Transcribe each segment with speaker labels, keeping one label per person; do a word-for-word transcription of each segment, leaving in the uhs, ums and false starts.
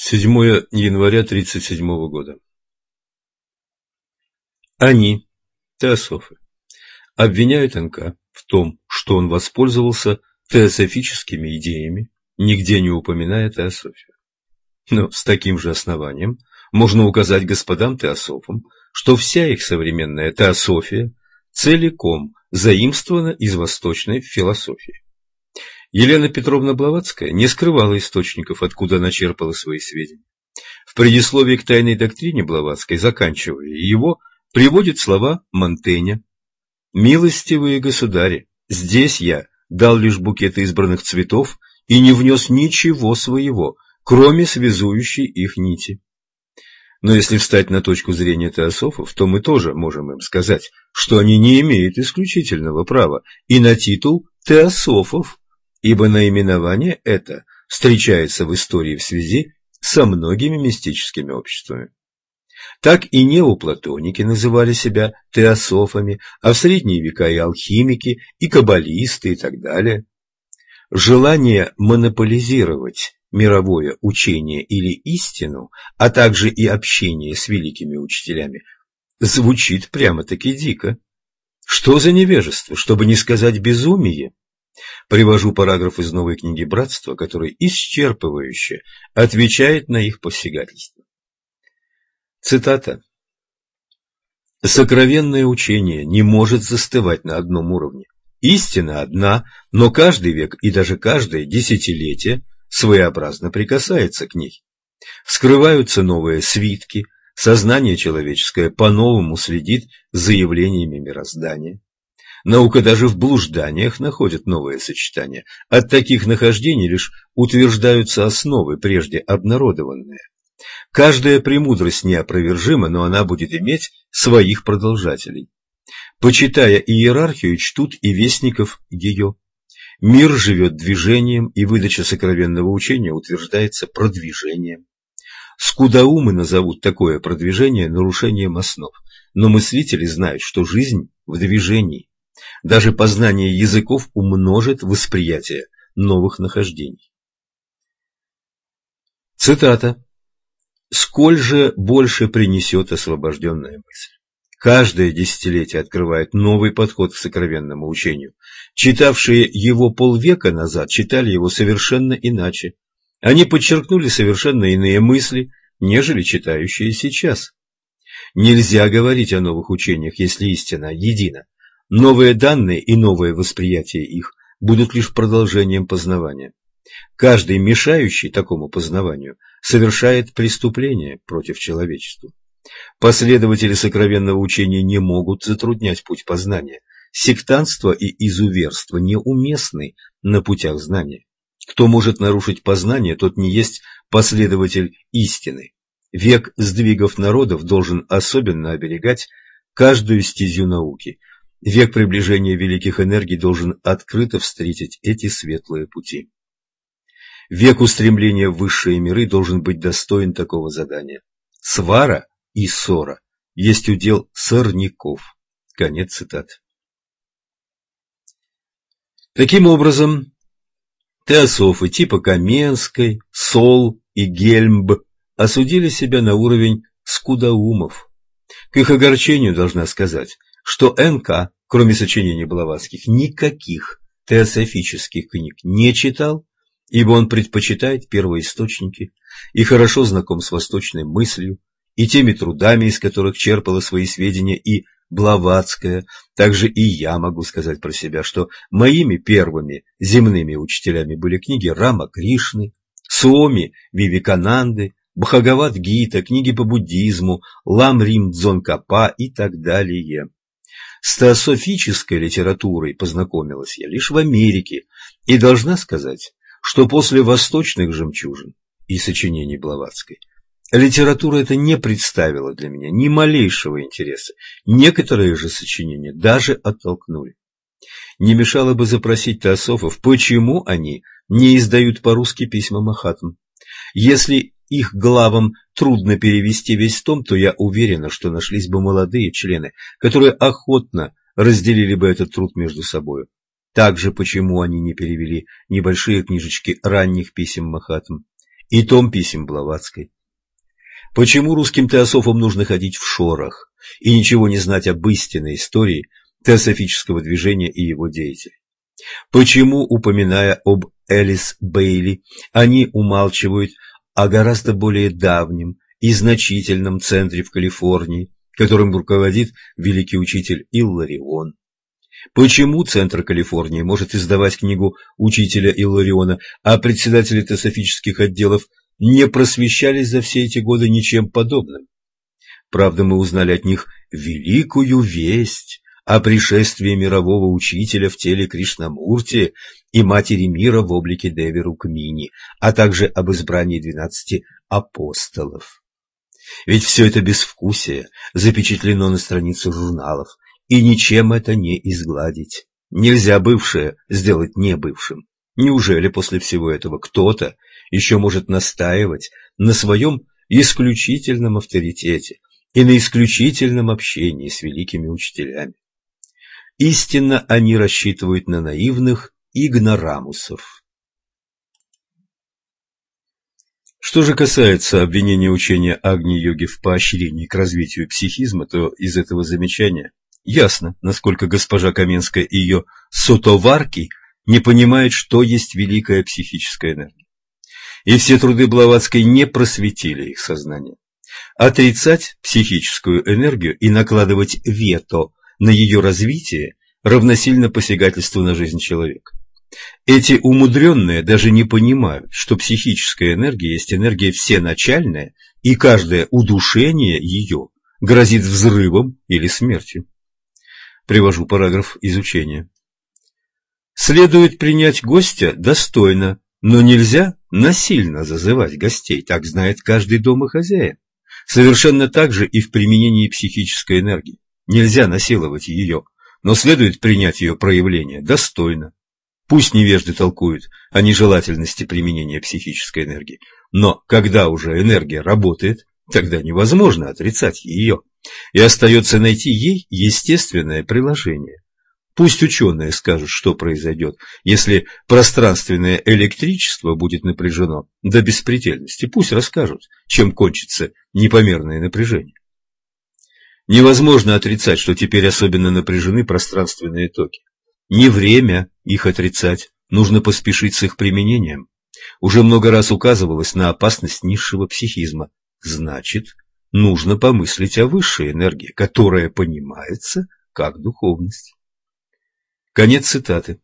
Speaker 1: седьмое января тридцать седьмого года. Они, теософы, обвиняют эн ка в том, что он воспользовался теософическими идеями, нигде не упоминая теософию. Но с таким же основанием можно указать господам теософам, что вся их современная теософия целиком заимствована из восточной философии. Елена Петровна Блаватская не скрывала источников, откуда она черпала свои сведения. В предисловии к тайной доктрине Блаватской, заканчивая его, приводит слова Монтэня: «Милостивые государи, здесь я дал лишь букеты избранных цветов и не внес ничего своего, кроме связующей их нити». Но если встать на точку зрения теософов, то мы тоже можем им сказать, что они не имеют исключительного права и на титул теософов, ибо наименование это встречается в истории в связи со многими мистическими обществами. Так и неоплатоники называли себя теософами, а в средние века и алхимики, и каббалисты, и так далее. Желание монополизировать мировое учение или истину, а также и общение с великими учителями, звучит прямо-таки дико. Что за невежество, чтобы не сказать безумие? Привожу параграф из новой книги «Братства», который исчерпывающе отвечает на их посягательство. Цитата. «Сокровенное учение не может застывать на одном уровне. Истина одна, но каждый век и даже каждое десятилетие своеобразно прикасается к ней. Вскрываются новые свитки, сознание человеческое по-новому следит за явлениями мироздания. Наука даже в блужданиях находит новые сочетания. От таких нахождений лишь утверждаются основы, прежде обнародованные. Каждая премудрость неопровержима, но она будет иметь своих продолжателей. Почитая иерархию, чтут и вестников ее. Мир живет движением, и выдача сокровенного учения утверждается продвижением. Скудоумы назовут такое продвижение нарушением основ, но мыслители знают, что жизнь в движении. Даже познание языков умножит восприятие новых нахождений». Цитата. «Сколь же больше принесет освобожденная мысль. Каждое десятилетие открывает новый подход к сокровенному учению. Читавшие его полвека назад читали его совершенно иначе. Они подчеркнули совершенно иные мысли, нежели читающие сейчас. Нельзя говорить о новых учениях, если истина едина. Новые данные и новое восприятие их будут лишь продолжением познавания. Каждый, мешающий такому познаванию, совершает преступление против человечества. Последователи сокровенного учения не могут затруднять путь познания. Сектантство и изуверство неуместны на путях знания. Кто может нарушить познание, тот не есть последователь истины. Век сдвигов народов должен особенно оберегать каждую стезю науки. Век приближения великих энергий должен открыто встретить эти светлые пути. Век устремления в высшие миры должен быть достоин такого задания. Свара и ссора есть удел сорняков». Конец цитаты. Таким образом, теософы типа Каменской, Сол и Гельмб осудили себя на уровень скудоумов. К их огорчению должна сказать, что эн ка, кроме сочинений Блаватских, никаких теософических книг не читал, ибо он предпочитает первоисточники и хорошо знаком с восточной мыслью и теми трудами, из которых черпала свои сведения и Блаватская. Также и я могу сказать про себя, что моими первыми земными учителями были книги Рама Кришны, Суоми Вивекананды, Бхагавад-гита, книги по буддизму, Лам Рим Дзонкапа и так далее. С теософической литературой познакомилась я лишь в Америке и должна сказать, что после восточных жемчужин и сочинений Блаватской литература эта не представила для меня ни малейшего интереса. Некоторые же сочинения даже оттолкнули. Не мешало бы запросить теософов, почему они не издают по-русски письма Махатм. Если их главам трудно перевести весь том, то я уверена, что нашлись бы молодые члены, которые охотно разделили бы этот труд между собою. Также почему они не перевели небольшие книжечки ранних писем Махатм. и том писем Блаватской? Почему русским теософам нужно ходить в шорах и ничего не знать об истинной истории теософического движения и его деятелей? Почему, упоминая об Элис Бейли, они умалчивают о гораздо более давнем и значительном центре в Калифорнии, которым руководит великий учитель Илларион? Почему Центр Калифорнии может издавать книгу учителя Иллариона, а председатели теософических отделов не просвещались за все эти годы ничем подобным? Правда, мы узнали от них великую весть о пришествии мирового учителя в теле Кришнамурти и матери мира в облике Деви Рукмини, а также об избрании двенадцати апостолов. Ведь все это безвкусие запечатлено на страницах журналов, и ничем это не изгладить. Нельзя бывшее сделать небывшим. Неужели после всего этого кто-то еще может настаивать на своем исключительном авторитете и на исключительном общении с великими учителями? Истинно они рассчитывают на наивных игнорамусов. Что же касается обвинения учения Агни-йоги в поощрении к развитию психизма, то из этого замечания ясно, насколько госпожа Каменская и ее сотоварки не понимают, что есть великая психическая энергия. И все труды Блаватской не просветили их сознание. Отрицать психическую энергию и накладывать вето на ее развитие равносильно посягательству на жизнь человека. Эти умудренные даже не понимают, что психическая энергия есть энергия всеначальная, и каждое удушение ее грозит взрывом или смертью. Привожу параграф изучения. Следует принять гостя достойно, но нельзя насильно зазывать гостей, так знает каждый домохозяин. Совершенно так же и в применении психической энергии. Нельзя насиловать ее, но следует принять ее проявление достойно. Пусть невежды толкуют о нежелательности применения психической энергии, но когда уже энергия работает, тогда невозможно отрицать ее, и остается найти ей естественное приложение. Пусть ученые скажут, что произойдет, если пространственное электричество будет напряжено до беспредельности. Пусть расскажут, чем кончится непомерное напряжение. Невозможно отрицать, что теперь особенно напряжены пространственные токи. Не время их отрицать, нужно поспешить с их применением. Уже много раз указывалось на опасность низшего психизма. Значит, нужно помыслить о высшей энергии, которая понимается как духовность. Конец цитаты.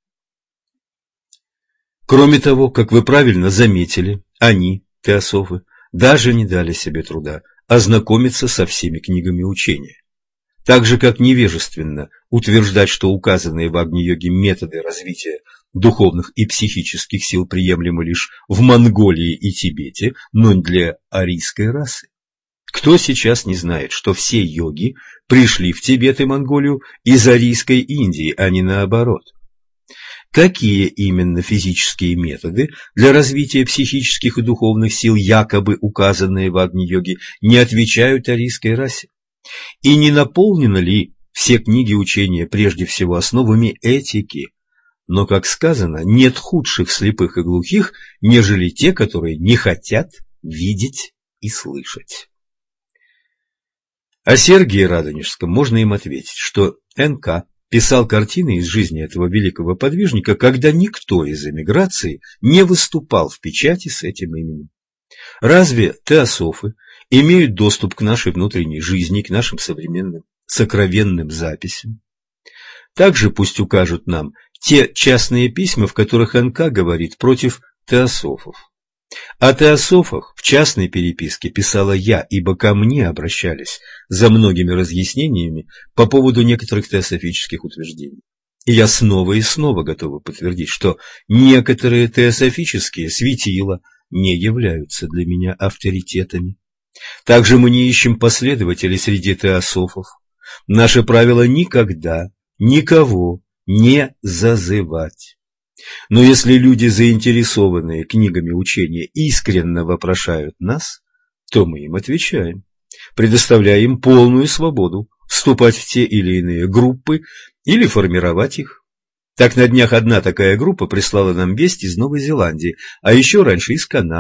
Speaker 1: Кроме того, как вы правильно заметили, они, теософы, даже не дали себе труда ознакомиться со всеми книгами учения. Так же, как невежественно утверждать, что указанные в Агни-йоге методы развития духовных и психических сил приемлемы лишь в Монголии и Тибете, но не для арийской расы. Кто сейчас не знает, что все йоги пришли в Тибет и Монголию из арийской Индии, а не наоборот? Какие именно физические методы для развития психических и духовных сил, якобы указанные в Агни-йоге, не отвечают арийской расе? И не наполнены ли все книги учения прежде всего основами этики? Но, как сказано, нет худших слепых и глухих, нежели те, которые не хотят видеть и слышать. О Сергии Радонежском можно им ответить, что эн ка писал картины из жизни этого великого подвижника, когда никто из эмиграции не выступал в печати с этим именем. Разве теософы имеют доступ к нашей внутренней жизни, к нашим современным сокровенным записям? Также пусть укажут нам те частные письма, в которых эн ка говорит против теософов. О теософах в частной переписке писала я, ибо ко мне обращались за многими разъяснениями по поводу некоторых теософических утверждений. И я снова и снова готова подтвердить, что некоторые теософические светила не являются для меня авторитетами. Также мы не ищем последователей среди теософов. Наше правило никогда никого не зазывать. Но если люди, заинтересованные книгами учения, искренне вопрошают нас, то мы им отвечаем, предоставляя им полную свободу вступать в те или иные группы или формировать их. Так на днях одна такая группа прислала нам весть из Новой Зеландии, а еще раньше из Канады,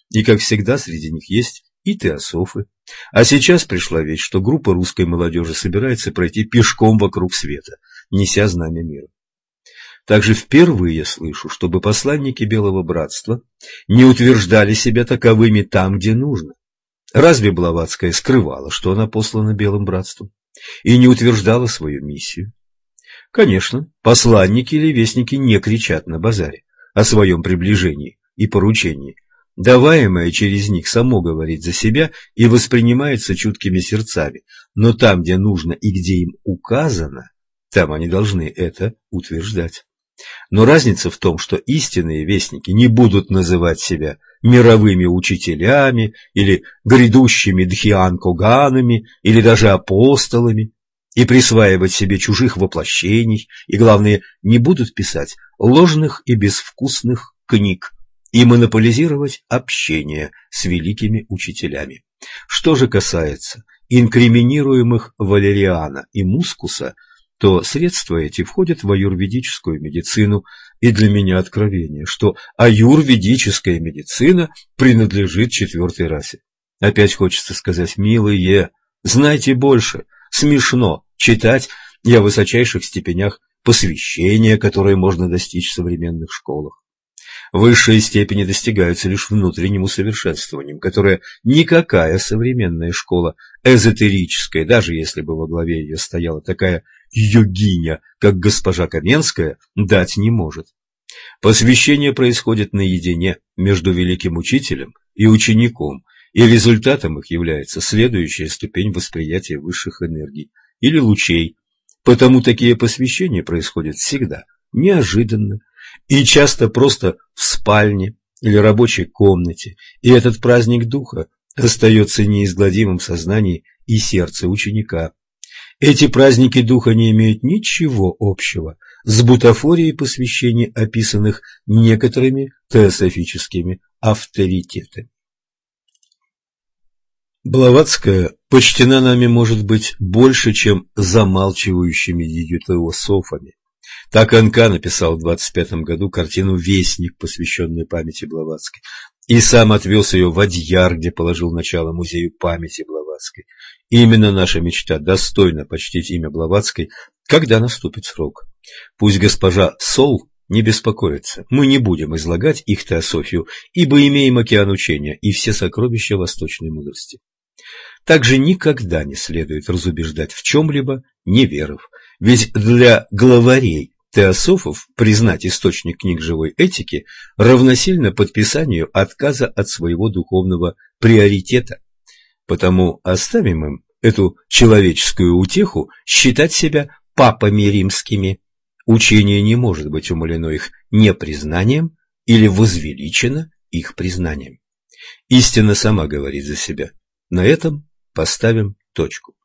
Speaker 1: и, как всегда, среди них есть и теософы. А сейчас пришла весть, что группа русской молодежи собирается пройти пешком вокруг света, неся знамя мира. Также впервые слышу, чтобы посланники Белого Братства не утверждали себя таковыми там, где нужно. Разве Блаватская скрывала, что она послана Белым Братством, и не утверждала свою миссию? Конечно, посланники или вестники не кричат на базаре о своем приближении и поручении. Даваемое через них само говорит за себя и воспринимается чуткими сердцами, но там, где нужно и где им указано, там они должны это утверждать. Но разница в том, что истинные вестники не будут называть себя мировыми учителями или грядущими дхьян-коганами или даже апостолами и присваивать себе чужих воплощений, и, главное, не будут писать ложных и безвкусных книг и монополизировать общение с великими учителями. Что же касается инкриминируемых Валериана и Мускуса, то средства эти входят в аюрведическую медицину, и для меня откровение, что аюрведическая медицина принадлежит четвертой расе. Опять хочется сказать: милые, знайте больше, смешно читать и о высочайших степенях посвящения, которые можно достичь в современных школах. Высшие степени достигаются лишь внутренним усовершенствованием, которое никакая современная школа эзотерическая, даже если бы во главе ее стояла такая йогиня, как госпожа Каменская, дать не может. Посвящение происходит наедине между великим учителем и учеником, и результатом их является следующая ступень восприятия высших энергий или лучей. Потому такие посвящения происходят всегда неожиданно и часто просто в спальне или рабочей комнате, и этот праздник духа остается неизгладимым в сознании и сердце ученика. Эти праздники духа не имеют ничего общего с бутафорией посвящений, описанных некоторыми теософическими авторитетами. Блаватская почтена нами, может быть, больше, чем замалчивающими ее теософами. Так Анка написал в двадцать пятом году картину «Вестник», посвященную памяти Блаватской, и сам отвез ее в Адьяр, где положил начало музею памяти Блаватской. Именно наша мечта достойно почтить имя Блаватской, когда наступит срок. Пусть госпожа Сол не беспокоится, мы не будем излагать их теософию, ибо имеем океан учения и все сокровища восточной мудрости. Также никогда не следует разубеждать в чем-либо неверов, ведь для главарей теософов признать источник книг живой этики равносильно подписанию отказа от своего духовного приоритета. Потому оставим им эту человеческую утеху считать себя папами римскими. Учение не может быть умалено их непризнанием или возвеличено их признанием. Истина сама говорит за себя. На этом поставим точку.